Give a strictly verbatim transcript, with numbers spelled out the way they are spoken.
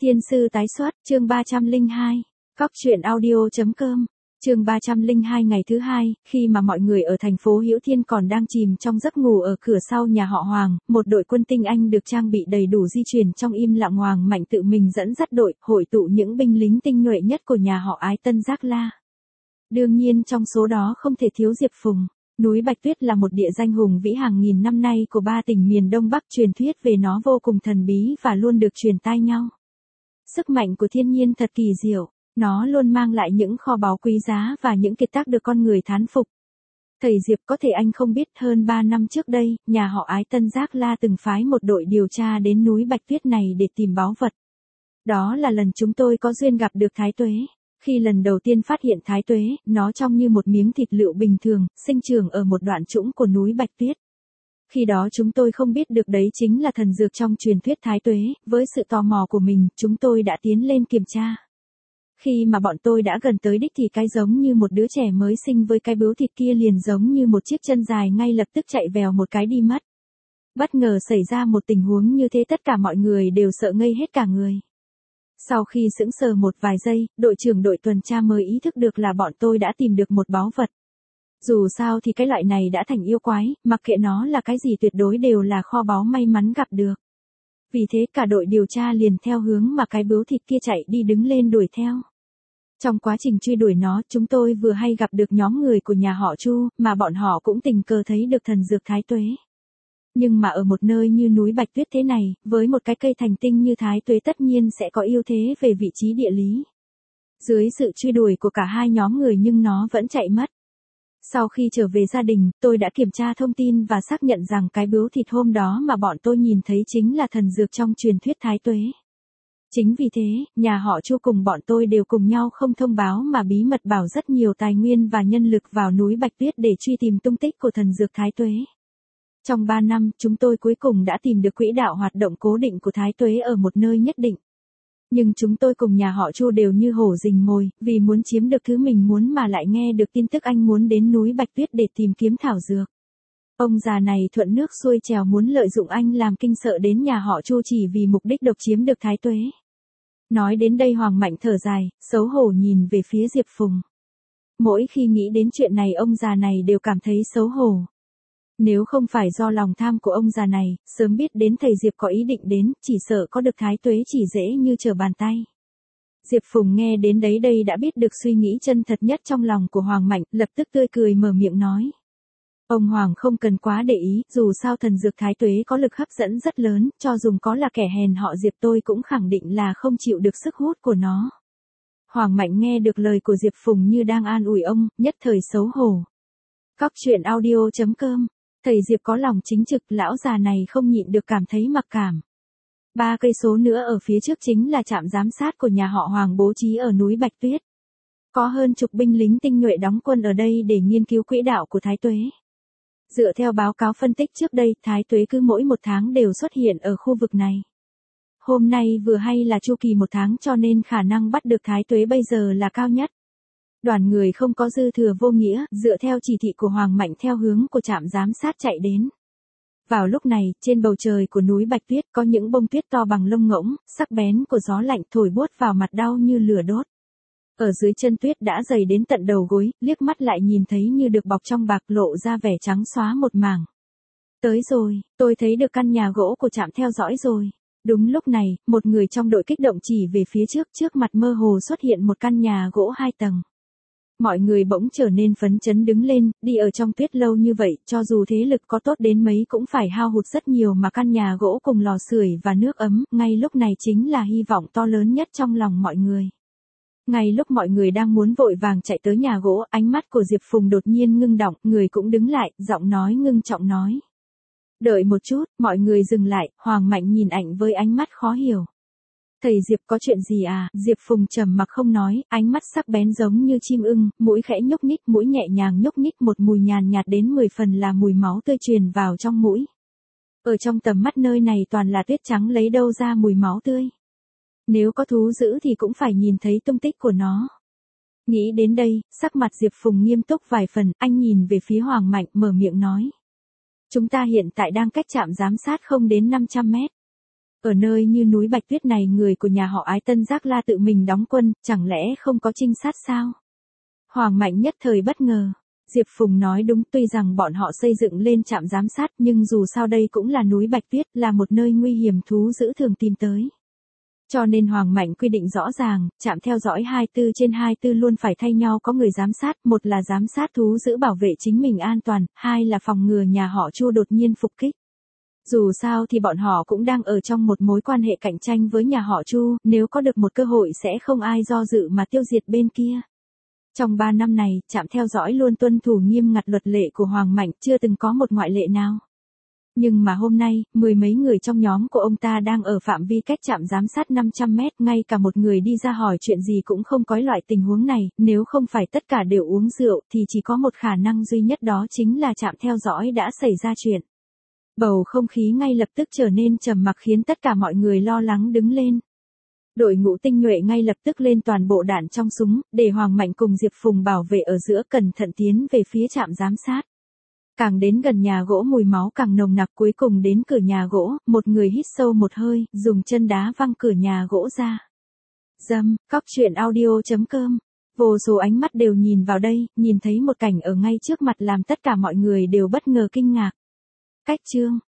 Thiên sư tái xuất, chương ba trăm lẻ hai, cóc truyện audio chấm com, chương ba trăm lẻ hai ngày thứ hai, khi mà mọi người ở thành phố Hữu Thiên còn đang chìm trong giấc ngủ ở cửa sau nhà họ Hoàng, một đội quân tinh Anh được trang bị đầy đủ di chuyển trong im lặng. Hoàng Mạnh tự mình dẫn dắt đội, hội tụ những binh lính tinh nhuệ nhất của nhà họ Ái Tân Giác La. Đương nhiên trong số đó không thể thiếu Diệp Phùng. Núi Bạch Tuyết là một địa danh hùng vĩ hàng nghìn năm nay của ba tỉnh miền Đông Bắc, truyền thuyết về nó vô cùng thần bí và luôn được truyền tai nhau. Sức mạnh của thiên nhiên thật kỳ diệu, nó luôn mang lại những kho báu quý giá và những kiệt tác được con người thán phục. Thầy Diệp, có thể anh không biết, hơn ba năm trước đây, nhà họ Ái Tân Giác La từng phái một đội điều tra đến núi Bạch Tuyết này để tìm báu vật. Đó là lần chúng tôi có duyên gặp được Thái Tuế. Khi lần đầu tiên phát hiện Thái Tuế, nó trông như một miếng thịt lựu bình thường, sinh trưởng ở một đoạn trũng của núi Bạch Tuyết. Khi đó chúng tôi không biết được đấy chính là thần dược trong truyền thuyết Thái Tuế, với sự tò mò của mình, chúng tôi đã tiến lên kiểm tra. Khi mà bọn tôi đã gần tới đích thì cái giống như một đứa trẻ mới sinh với cái bướu thịt kia liền giống như một chiếc chân dài ngay lập tức chạy vèo một cái đi mất. Bất ngờ xảy ra một tình huống như thế, tất cả mọi người đều sợ ngây hết cả người. Sau khi sững sờ một vài giây, đội trưởng đội tuần tra mới ý thức được là bọn tôi đã tìm được một báu vật. Dù sao thì cái loại này đã thành yêu quái, mặc kệ nó là cái gì tuyệt đối đều là kho báu may mắn gặp được. Vì thế cả đội điều tra liền theo hướng mà cái bướu thịt kia chạy đi đứng lên đuổi theo. Trong quá trình truy đuổi nó, chúng tôi vừa hay gặp được nhóm người của nhà họ Chu, mà bọn họ cũng tình cờ thấy được thần dược Thái Tuế. Nhưng mà ở một nơi như núi Bạch Tuyết thế này, với một cái cây thành tinh như Thái Tuế tất nhiên sẽ có ưu thế về vị trí địa lý. Dưới sự truy đuổi của cả hai nhóm người nhưng nó vẫn chạy mất. Sau khi trở về gia đình, tôi đã kiểm tra thông tin và xác nhận rằng cái bướu thịt hôm đó mà bọn tôi nhìn thấy chính là thần dược trong truyền thuyết Thái Tuế. Chính vì thế, nhà họ Chu cùng bọn tôi đều cùng nhau không thông báo mà bí mật bảo rất nhiều tài nguyên và nhân lực vào núi Bạch Tuyết để truy tìm tung tích của thần dược Thái Tuế. Trong ba năm, chúng tôi cuối cùng đã tìm được quỹ đạo hoạt động cố định của Thái Tuế ở một nơi nhất định. Nhưng chúng tôi cùng nhà họ Chu đều như hổ rình mồi, vì muốn chiếm được thứ mình muốn mà lại nghe được tin tức anh muốn đến núi Bạch Tuyết để tìm kiếm thảo dược. Ông già này thuận nước xuôi trèo muốn lợi dụng anh làm kinh sợ đến nhà họ Chu chỉ vì mục đích độc chiếm được Thái Tuế. Nói đến đây Hoàng Mạnh thở dài, xấu hổ nhìn về phía Diệp Phùng. Mỗi khi nghĩ đến chuyện này ông già này đều cảm thấy xấu hổ. Nếu không phải do lòng tham của ông già này, sớm biết đến thầy Diệp có ý định đến, chỉ sợ có được Thái Tuế chỉ dễ như trở bàn tay. Diệp Phùng nghe đến đấy đây đã biết được suy nghĩ chân thật nhất trong lòng của Hoàng Mạnh, lập tức tươi cười mở miệng nói. Ông Hoàng không cần quá để ý, dù sao thần dược Thái Tuế có lực hấp dẫn rất lớn, cho dù có là kẻ hèn họ Diệp tôi cũng khẳng định là không chịu được sức hút của nó. Hoàng Mạnh nghe được lời của Diệp Phùng như đang an ủi ông, nhất thời xấu hổ. Cóc truyện audio chấm com, thầy Diệp có lòng chính trực, lão già này không nhịn được cảm thấy mặc cảm. Ba cây số nữa ở phía trước chính là trạm giám sát của nhà họ Hoàng bố trí ở núi Bạch Tuyết. Có hơn chục binh lính tinh nhuệ đóng quân ở đây để nghiên cứu quỹ đạo của Thái Tuế. Dựa theo báo cáo phân tích trước đây, Thái Tuế cứ mỗi một tháng đều xuất hiện ở khu vực này. Hôm nay vừa hay là chu kỳ một tháng cho nên khả năng bắt được Thái Tuế bây giờ là cao nhất. Đoàn người không có dư thừa vô nghĩa, dựa theo chỉ thị của Hoàng Mạnh theo hướng của trạm giám sát chạy đến. Vào lúc này, trên bầu trời của núi Bạch Tuyết có những bông tuyết to bằng lông ngỗng, sắc bén của gió lạnh thổi buốt vào mặt đau như lửa đốt. Ở dưới chân tuyết đã dày đến tận đầu gối, liếc mắt lại nhìn thấy như được bọc trong bạc, lộ ra vẻ trắng xóa một mảng. Tới rồi, tôi thấy được căn nhà gỗ của trạm theo dõi rồi. Đúng lúc này, một người trong đội kích động chỉ về phía trước, trước mặt mơ hồ xuất hiện một căn nhà gỗ hai tầng. Mọi người bỗng trở nên phấn chấn đứng lên, đi ở trong tuyết lâu như vậy, cho dù thế lực có tốt đến mấy cũng phải hao hụt rất nhiều mà căn nhà gỗ cùng lò sưởi và nước ấm, ngay lúc này chính là hy vọng to lớn nhất trong lòng mọi người. Ngay lúc mọi người đang muốn vội vàng chạy tới nhà gỗ, ánh mắt của Diệp Phùng đột nhiên ngưng đọng, người cũng đứng lại, giọng nói ngưng trọng nói. Đợi một chút, mọi người dừng lại, Hoàng Mạnh nhìn ảnh với ánh mắt khó hiểu. Thầy Diệp có chuyện gì à? Diệp Phùng trầm mặc không nói, ánh mắt sắc bén giống như chim ưng, mũi khẽ nhúc nhích, mũi nhẹ nhàng nhúc nhích, một mùi nhàn nhạt đến mười phần là mùi máu tươi truyền vào trong mũi. Ở trong tầm mắt nơi này toàn là tuyết trắng, lấy đâu ra mùi máu tươi. Nếu có thú dữ thì cũng phải nhìn thấy tung tích của nó. Nghĩ đến đây, sắc mặt Diệp Phùng nghiêm túc vài phần, anh nhìn về phía Hoàng Mạnh mở miệng nói. Chúng ta hiện tại đang cách trạm giám sát không đến năm trăm mét. Ở nơi như núi Bạch Tuyết này người của nhà họ Ái Tân Giác La tự mình đóng quân, chẳng lẽ không có trinh sát sao? Hoàng Mạnh nhất thời bất ngờ. Diệp Phùng nói đúng, tuy rằng bọn họ xây dựng lên trạm giám sát nhưng dù sao đây cũng là núi Bạch Tuyết, là một nơi nguy hiểm thú dữ thường tìm tới. Cho nên Hoàng Mạnh quy định rõ ràng, trạm theo dõi hai mươi bốn trên hai mươi bốn luôn phải thay nhau có người giám sát, một là giám sát thú dữ bảo vệ chính mình an toàn, hai là phòng ngừa nhà họ Chu đột nhiên phục kích. Dù sao thì bọn họ cũng đang ở trong một mối quan hệ cạnh tranh với nhà họ Chu, nếu có được một cơ hội sẽ không ai do dự mà tiêu diệt bên kia. Trong ba năm này, trạm theo dõi luôn tuân thủ nghiêm ngặt luật lệ của Hoàng Mạnh, chưa từng có một ngoại lệ nào. Nhưng mà hôm nay, mười mấy người trong nhóm của ông ta đang ở phạm vi cách trạm giám sát năm trăm mét, ngay cả một người đi ra hỏi chuyện gì cũng không có. Loại tình huống này, nếu không phải tất cả đều uống rượu thì chỉ có một khả năng duy nhất, đó chính là trạm theo dõi đã xảy ra chuyện. Bầu không khí ngay lập tức trở nên trầm mặc khiến tất cả mọi người lo lắng đứng lên. Đội ngũ tinh nhuệ ngay lập tức lên toàn bộ đạn trong súng, để Hoàng Mạnh cùng Diệp Phùng bảo vệ ở giữa, cẩn thận tiến về phía trạm giám sát. Càng đến gần nhà gỗ mùi máu càng nồng nặc, cuối cùng đến cửa nhà gỗ, một người hít sâu một hơi, dùng chân đá văng cửa nhà gỗ ra. Dâm, cóc truyện audio chấm com. Vô số ánh mắt đều nhìn vào đây, nhìn thấy một cảnh ở ngay trước mặt làm tất cả mọi người đều bất ngờ kinh ngạc. Cách chương